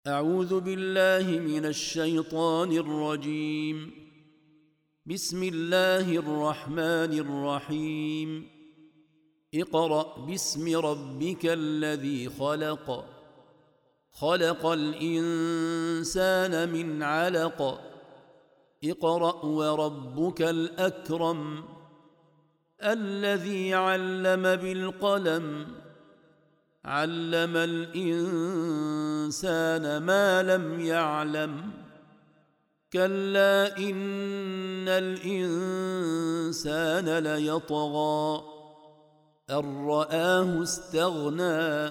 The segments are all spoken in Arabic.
أعوذ بالله من الشيطان الرجيم. بسم الله الرحمن الرحيم. اقرأ باسم ربك الذي خلق، خلق الإنسان من علق. اقرأ وربك الأكرم الذي علم بالقلم، علم الإنسان ما لم يعلم. كلا إن الإنسان ليطغى أن رآه استغنى،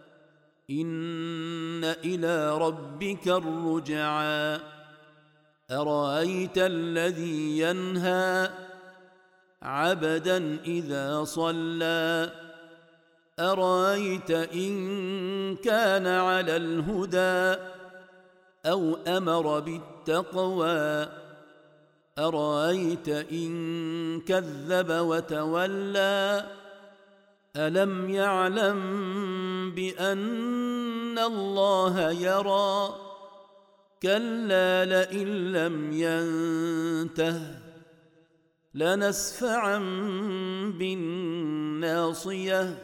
إن إلى ربك الرجعى. أرأيت الذي ينهى عبدا إذا صلى، أرأيت إن كان على الهدى أو أمر بالتقوى، أرأيت إن كذب وتولى. ألم يعلم بأن الله يرى، كلا لئن لم ينته لنسفعا بالناصية،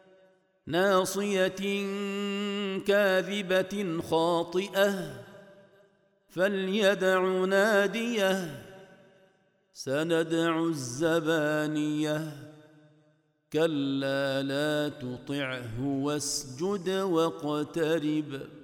ناصية كاذبة خاطئة، فليدع ناديه. سندع الزبانية، كلا لا تطعه واسجد واقترب.